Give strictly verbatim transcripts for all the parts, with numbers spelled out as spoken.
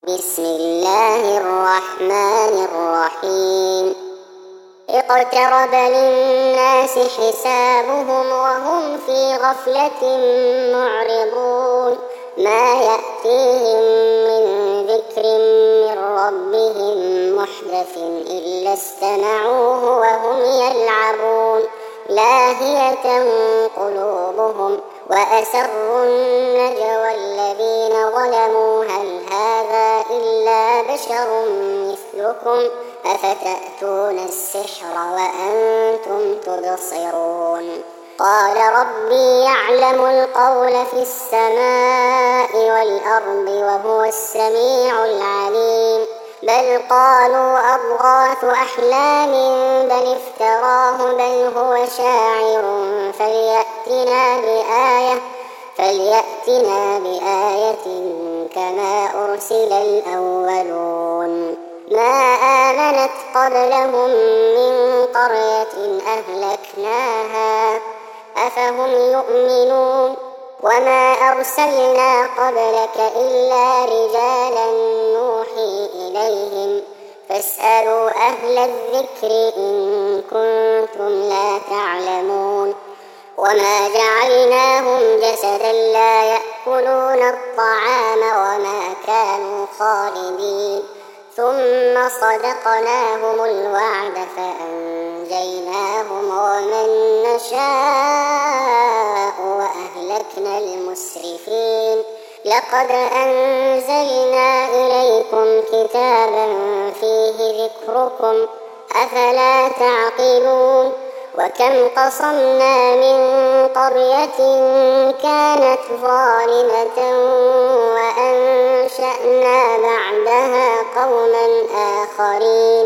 بسم الله الرحمن الرحيم. اقترب للناس حسابهم وهم في غفلة معرضون. ما يأتيهم من ذكر من ربهم محدث إلا استمعوه وهم يلعبون. لاهية قلوبهم وأسروا النجوى الذين ظلموا هل هذا إلا بشر مثلكم أفتأتون السحر وأنتم تبصرون. قال ربي يعلم القول في السماء والأرض وهو السميع العليم. بل قالوا أضغاث أحلام بل افتراه بل هو شاعر فليأتنا بآية فليأتنا بآية كما أرسل الأولون. ما آمنت قبلهم من قرية أهلكناها أفهم يؤمنون. وما أرسلنا قبلك إلا رجالا نوحي إليهم فاسألوا أهل الذكر إن كنتم لا تعلمون. وما جعلناهم جسدا لا يأكلون الطعام وما كانوا خالدين ثم صدقناهم الوعد فأنجيناهم ومن نشاء وأهلكنا المسرفين. لقد أنزلنا إليكم كتابا فيه ذكركم أفلا تعقلون. وكم قصمنا من قرية كانت ظالمة وأنشأنا بعدها قوما آخرين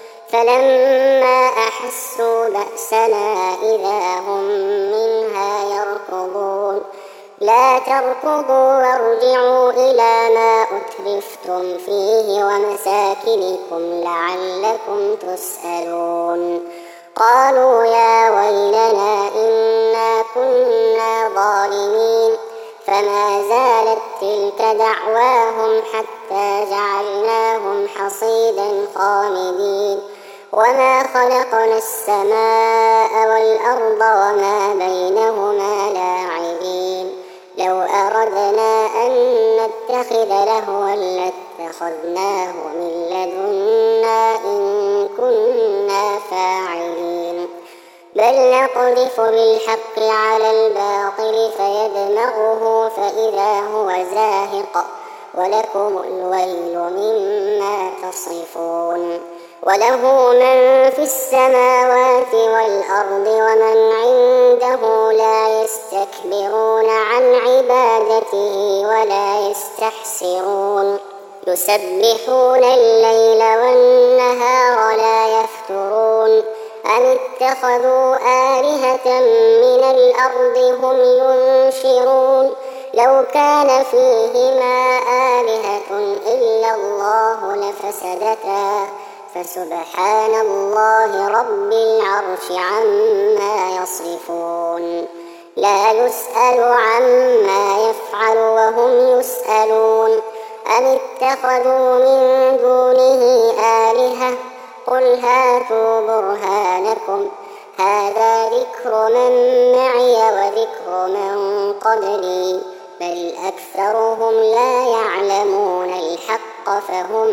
فلما أحسوا بأسنا إذا هم منها يركضون. لا تركضوا وارجعوا إلى ما أترفتم فيه ومساكنكم لعلكم تسألون. قالوا يا ويلنا إنا كنا ظالمين فما زالت تلك دعواهم حتى جعلناهم حصيدا خامدين. وما خلقنا السماء والأرض وما بينهما لاعبين. لو أردنا أن نتخذ لهوا لاتخذناه من لدنا إن كنا فاعلين. بل نقذف بالحق على الباطل فيدمغه فإذا هو زاهق ولكم الويل مما تصفون. وله من في السماوات والأرض ومن عنده لا يستكبرون عن عبادته ولا يستحسرون. يسبحون الليل والنهار لا يفترون. أم اتخذوا آلهة من الأرض هم ينشرون. لو كان فيهما آلهة إلا الله لفسدتا فسبحان الله رب العرش عما يصفون. لا يسأل عما يفعل وهم يسألون. أم اتخذوا من دونه آلهة قل هاتوا برهانكم هذا ذكر من معي وذكر من قبلي بل أكثرهم لا يعلمون الحق فهم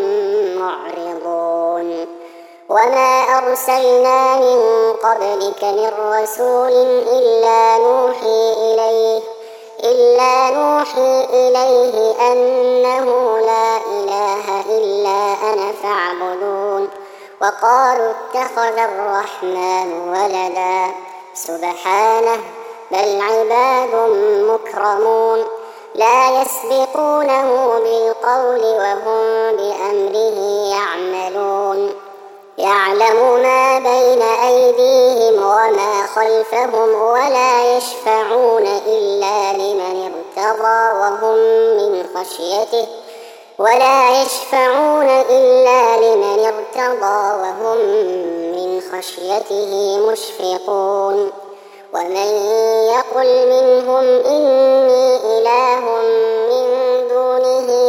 معرضون. وما أرسلنا من قبلك من رسول إلا نوحي إليه إلا نوحي إليه أنه لا إله إلا أنا فاعبدون. وقالوا اتخذ الرحمن ولدا سبحانه بل عباد مكرمون لا يسبقونه بالقول وهم بأمره يعملون. يعلم ما بين أيديهم وما خلفهم ولا يشفعون إلا لمن ارتضى وهم من خشيته ولا يشفعون إلا لمن ارتضى وهم من خشيته مشفقون. ومن يقل منهم إني إله من دونه فذلك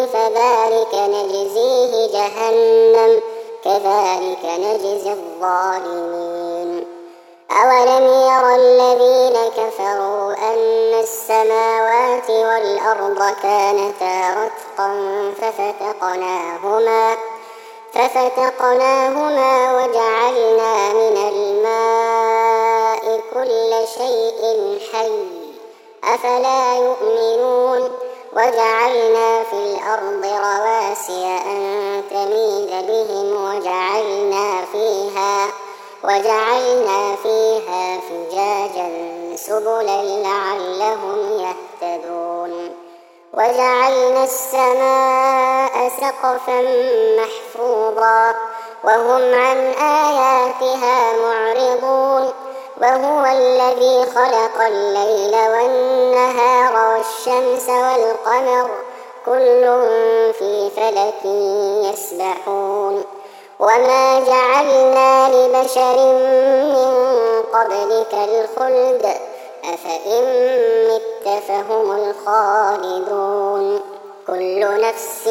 كذلك نجزيه جهنم كذلك نجزي الظالمين. أولم ير الذين كفروا أن السماوات والأرض كانتا رتقا ففتقناهما ففتقناهما وجعلنا من الماء كل شيء حي أفلا يؤمنون. وجعلنا في الأرض رواسي أن تميد بهم وجعلنا فيها وجعلنا فيها فجاجا سبلا لعلهم يهتدون. وجعلنا السماء سقفا محفوظا وهم عن آياتها معرضون. وهو الذي خلق الليل والنهار والشمس والقمر كل في فلك يسبحون. وما جعلنا لبشر من قبلك الخلد أفإن مت فهم الخالدون. كل نفس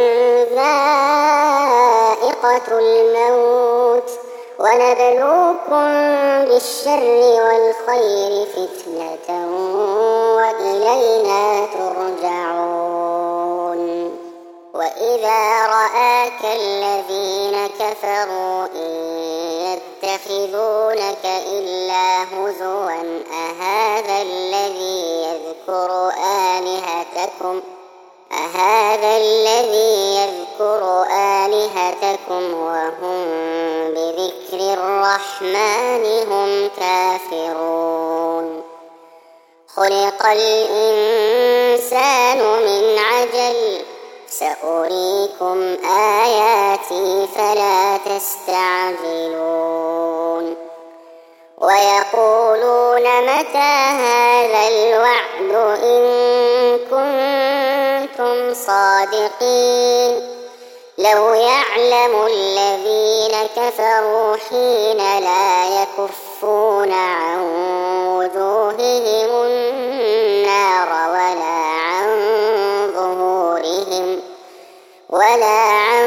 ذائقة الموت ونبلوكم بالشر والخير فتنة وإلينا ترجعون. وإذا رآك الذين كفروا إن يتخذونك إلا هزوا أهذا الذي يذكر آلهتكم أهذا الذي يذكر آلهتكم وهم بذكر الرحمن هم كافرون. خلق الإنسان من عجل سأريكم آياتي فلا تستعجلون. ويقولون متى هذا الوعد إن كنتم صادقين. لو يعلم الذين كفروا حين لا يكفون عن وجوههم النار ولا عن ظهورهم ولا عن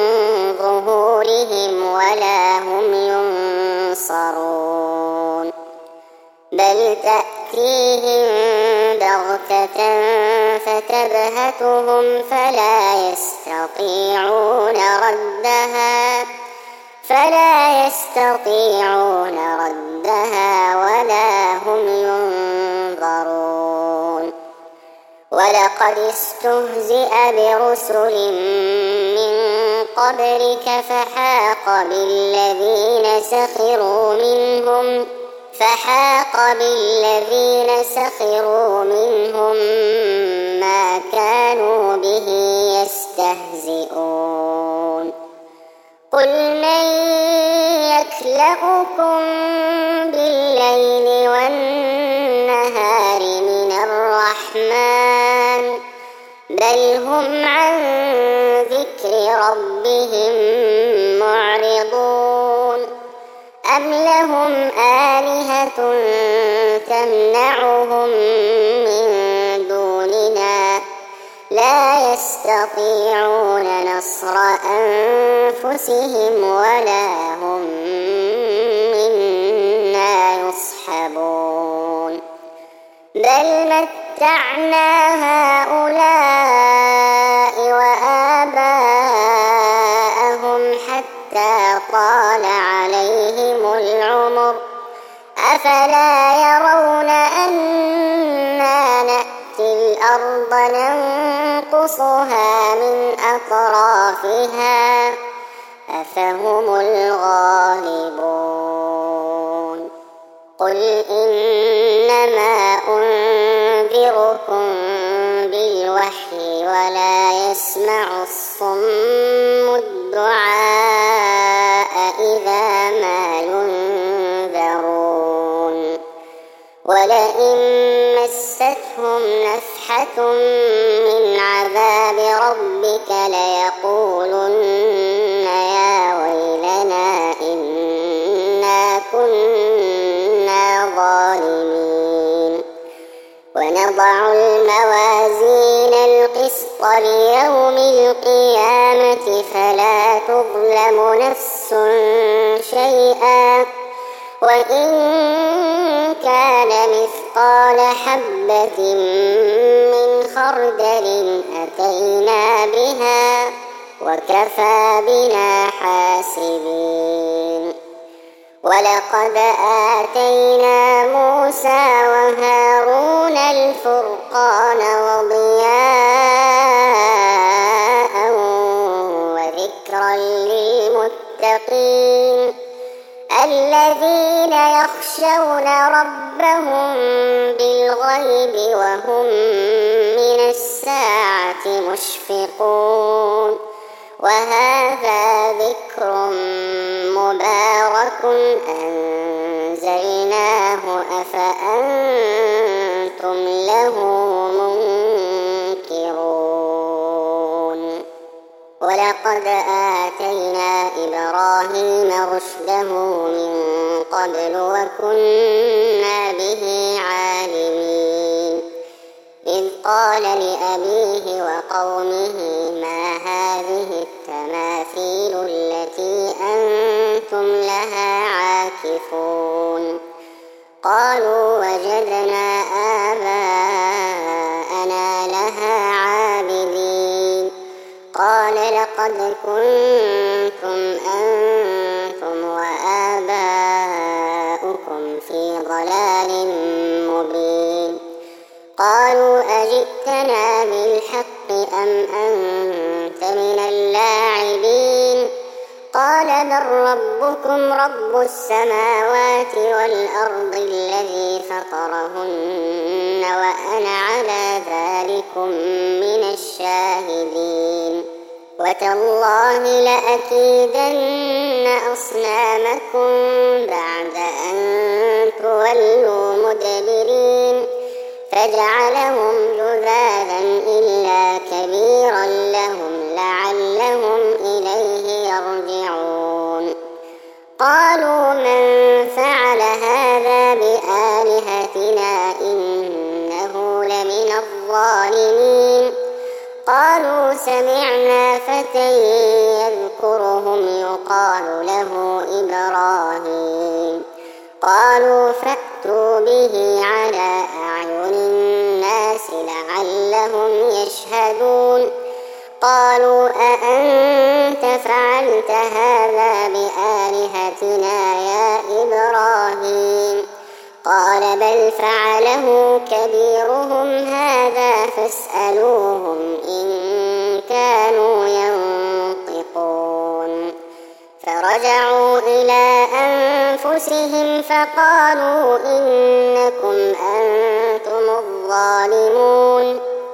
ظهورهم ولا هم ينصرون. بل تأتيهم بغتة فتبهتهم فلا يستطيعون ردها فلا يستطيعون ردها ولا هم ينظرون. ولقد استهزئ برسل من قبلك فحاق بالذين سخروا منهم فحاق بالذين سخروا منهم ما كانوا به يستهزئون. قل من يكلؤكم بالليل والنهار من الرحمن بل هم عن ذكر ربهم معرضون. أم لهم آلهة تمنعهم من دوننا لا يستطيعون نصر أنفسهم ولا هم منا يصحبون. بل متعنا هؤلاء وآباءهم حتى طال عليهم العمر أفلا يرون أنا نأتي الأرض ننقصها من أطرافها أفهم الغالبون. قل إنما أنذركم بالوحي ولا يسمع الصم الدعاء إذا ما ينذرون. ولئن مستهم نفحة من عذاب ربك ليقولن يا ويلنا إنا كنا ظالمين. ونضع الموازين القسط القسط ليوم القيامة فلا تظلم نفس شيئا وإن كان مثقال حبة من خردل أتينا بها وكفى بنا حاسبين. ولقد آتينا موسى وهارون الفرقان وضياء وذكرا للمتقين الذين يخشون ربهم بالغيب وهم من الساعة مشفقون. وهذا ذكر مبارك أنزلناه أفأنتم له منكرون. ولقد آتينا إبراهيم رشده من قبل وكنا به عالمين إذ قال لأبيه وقومه ما هذه التماثيل التي أنتم لها عاكفون قالوا وجدنا آباءنا لها عابدين قال لقد كنتم أنتم وآباؤكم في ضلال مبين قالوا أجئتنا بالحق أم أنت من اللاعبين قال بل ربكم رب السماوات والأرض الذي فطرهن وأنا على ذلكم من الشاهدين. وتالله لأكيدن أصنامكم بعد أن تولوا مدبرين فجعلهم جذاذا إلا كبيرا لهم لعلهم إليه يرجعون. قالوا من فعل هذا بآلهتنا إنه لمن الظالمين قالوا سمعنا فتى يذكرهم يقال له إبراهيم قالوا فأتوا به على أعين الناس لعلهم يشهدون قالوا أأنت فعلت هذا بآلهتنا يا إبراهيم قال بل فعله كبيرهم هذا فاسألوهم إن كانوا ينطقون. فرجعوا إلى أنفسهم فقالوا إنكم أنتم الظالمون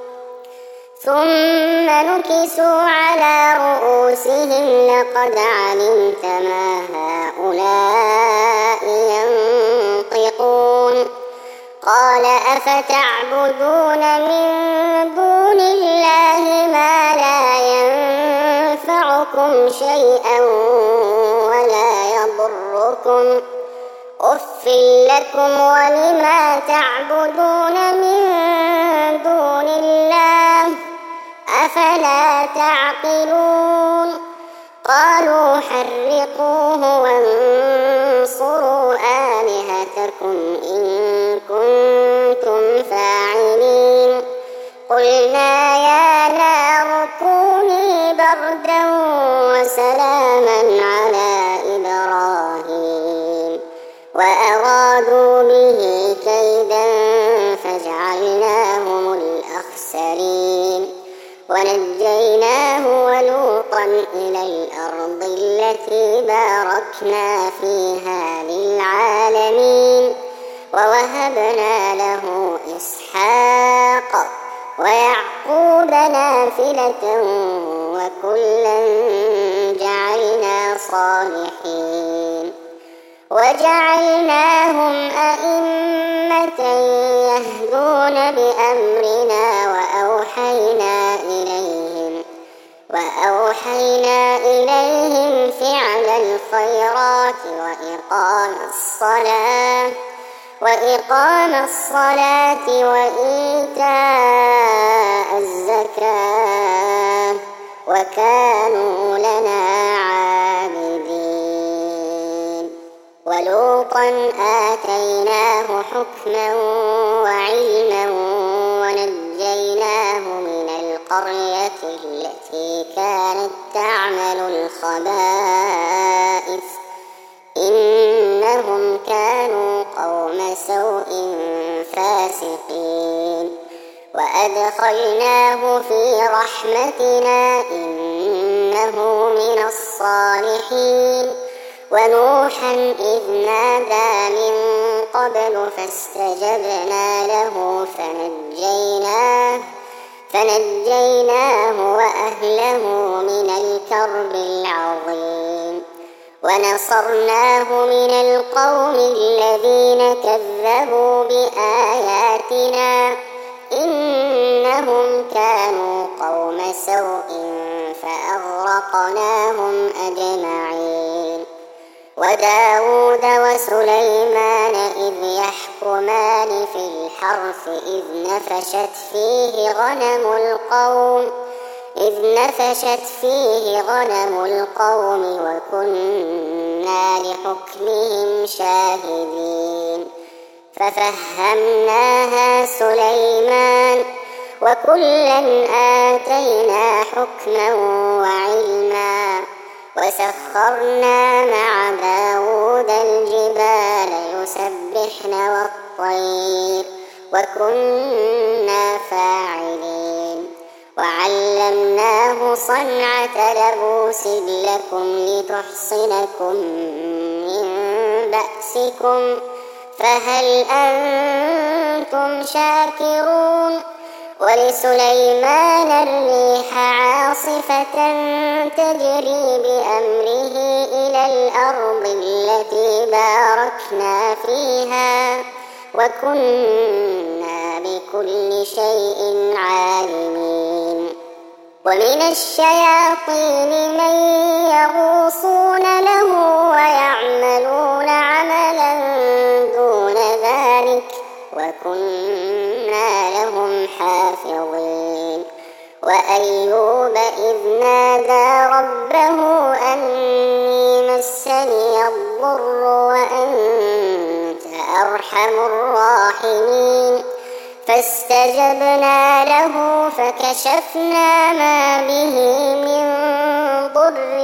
ثم نكسوا على رؤوسهم لقد علمت ما هؤلاء ينطقون قال أفتعبدون من دون الله ما لا ينفعكم شيئا ولا يضركم أف لكم ولما تعبدون من دون الله أفلا تعقلون. قالوا حرقوه وانصروا آلهتكم إن كنتم فاعلين قلنا يا نار كوني بردا وسلاما على إبراهيم وأرادوا به كيدا فجعلناهم الأخسرين ونجيناه ولوطا إلى الأرض التي باركنا فيها للعالمين ووهبنا له إسحاق ويعقوب نافلة وكلا جعلنا صالحين وجعلناهم أئمة يهدون بأمرنا وأوحينا إليهم وأوحينا إليهم فعل الخيرات وإقام الصلاة وإقام الصلاة وإيتاء الزكاة وكانوا لنا عابدين. ولوطا آتيناه حكما وعلما ونجيناه من القرية التي كانت تعمل الخبائث إنهم كانوا قوم سوء فاسقين. وأدخلناه في رحمتنا إنه من الصالحين. ونوحا إذ نادى من قبل فاستجبنا له فنجيناه فنجيناه وأهله من الكرب العظيم. ونصرناه من القوم الذين كذبوا بآياتنا إنهم كانوا قوم سوء فأغرقناهم أجمعين. وداود وسليمان إذ يحكمان في الحرث إذ نفشت فيه غنم القوم إذ نفشت فيه غنم القوم وكنا لحكمهم شاهدين. ففهمناها سليمان وكلا آتينا حكما وعلما. وسخرنا مع داود الجبال يسبحن والطير وكنا فاعلين. وعلمناه صنعة لبوس لكم لتحصنكم من بأسكم فهل أنتم شاكرون. ولسليمان الريح عاصفة تجري بأمره إلى الأرض التي باركنا فيها وكنا بكل شيء عالمين. ومن الشياطين من يغوصون له ويعملون عملا دون ذلك وكنا لهم حافظين. وأيوب إذ نادى ربه أني مسني الضر وأنت أرحم الراحمين فاستجبنا له فكشفنا ما به من ضر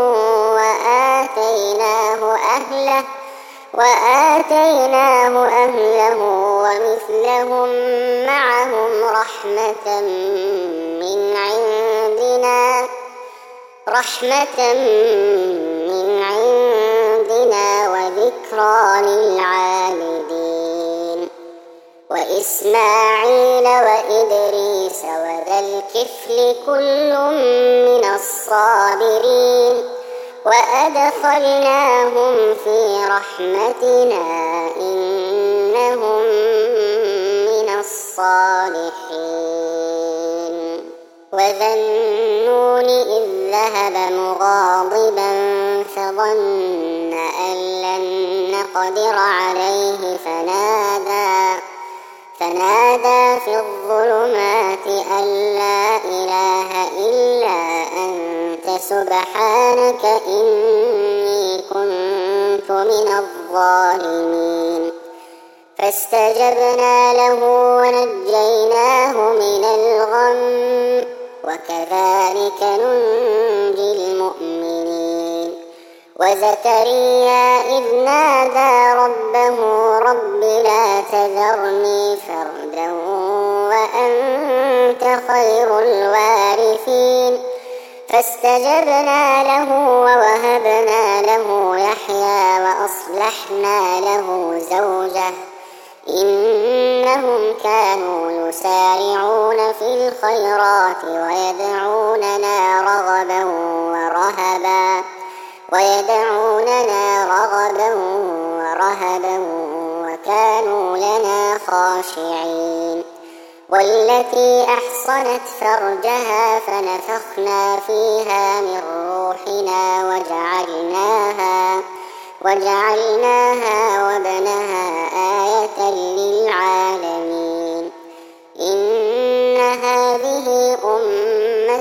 وآتيناه أهله وآتيناه أهله ومثلهم معهم رحمة من عندنا رحمة من عندنا وذكرى للعابدين. وإسماعيل وإدريس وذا الكفل كل من الصابرين. وأدخلناهم في رحمتنا إنهم من الصالحين. وذا النون إذ ذهب مغاضبا فظن أن لن نقدر عليه فنادى فنادى في الظلمات أن لا إله إلا أنت سبحانك إني كنت من الظالمين. فاستجبنا له ونجيناه من الغم وكذلك ننجي المؤمنين. وزكريا إذ نادى ربه رب لا تذرني فردا وأنت خير الوارثين. فاستجبنا له ووهبنا له يحيى وأصلحنا له زوجه إنهم كانوا يسارعون في الخيرات ويدعوننا رغبا ورهبا ويدعوننا رغبا ورهبا وكانوا لنا خاشعين. والتي أحصنت فرجها فنفخنا فيها من روحنا وجعلناها وجعلناها وابنها آية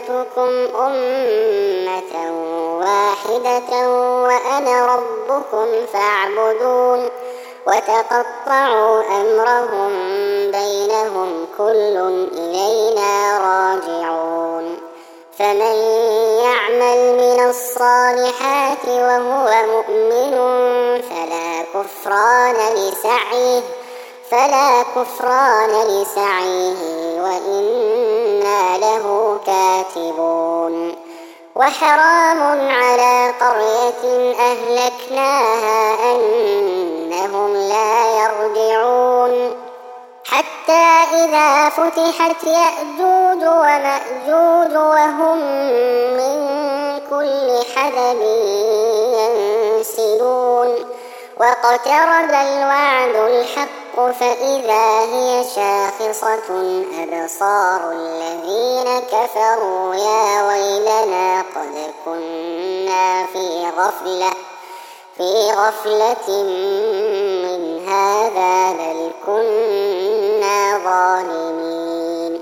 جعلتكم أمة واحدة وأنا ربكم فاعبدون وتقطعوا أمرهم بينهم كل إلينا راجعون فمن يعمل من الصالحات وهو مؤمن فلا كفران لسعيه فلا كفران لسعيه وإنا له كاتبون وحرام على قرية أهلكناها أنهم لا يرجعون حتى إذا فتحت يأجوج ومأجوج وهم من كل حدب ينسلون واقترب الوعد الحق فإذا هي شاخصة أبصار الذين كفروا يا ويلنا قد كنا في غفلة في غفلة من هذا بل كنا ظالمين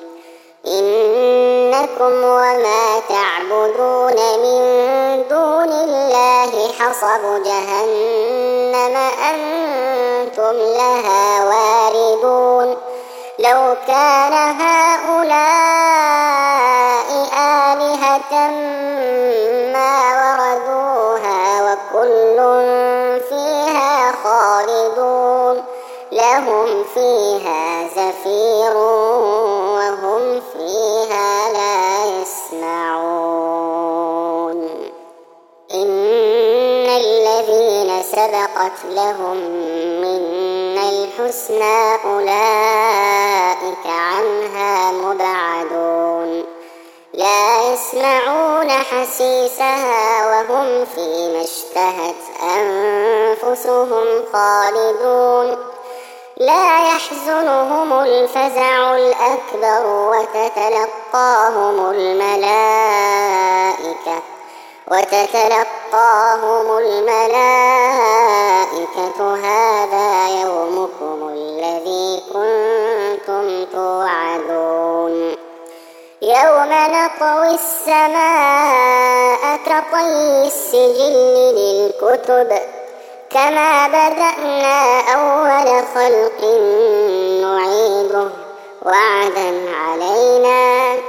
إنكم وما تعبدون من دون الله حصب جهنم أنتم لها واردون لو كان هؤلاء آلهة ما وردوها وكل فيها خالدون لهم فيها زفير وهم فيها لا يسمعون إن الذين سبقت لهم منا الحسنى أولئك عنها مبعدون لا يسمعون حسيسها وهم فيما اشتهت أنفسهم خالدون لا يحزنهم الفزع الأكبر وتتلقاهم الملائكة وتتلقاهم الملائكة هذا يومكم الذي كنتم توعدون يوم نطوي السماء كطي السجل للكتب كما بدأنا أول خلق نعيده وعدا علينا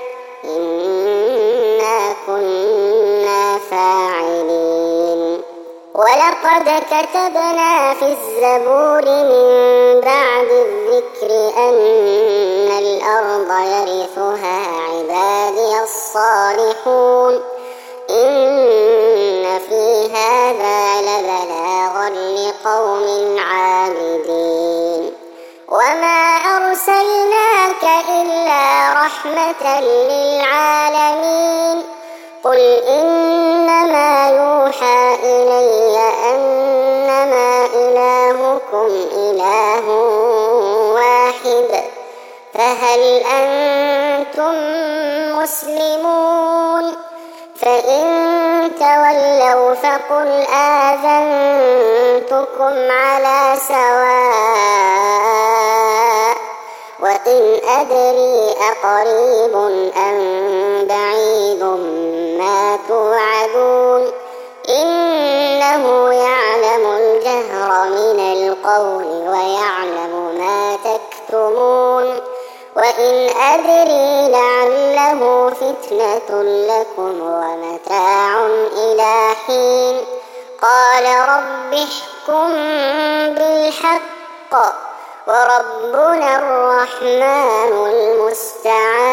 إنا كنا فاعلين ولقد كتبنا في الزبور من بعد الذكر أن الأرض يرثها عبادي الصالحون إن في هذا لبلاغا لقوم عابدين وما أرسلناك إلا رحمة للعالمين قل إنما يوحى إلي أنما إلهكم إله واحد فهل أنتم مسلمون فإن تولوا فقل آذنتكم على سواء وإن أدري أقريب أم بعيد ما توعدون إنه يعلم الجهر من القول ويعلم ما تكتمون وإن أدري لعله فتنة لكم ومتاع إلى حين قال رب احكم بالحق وربنا الرحمن المستعان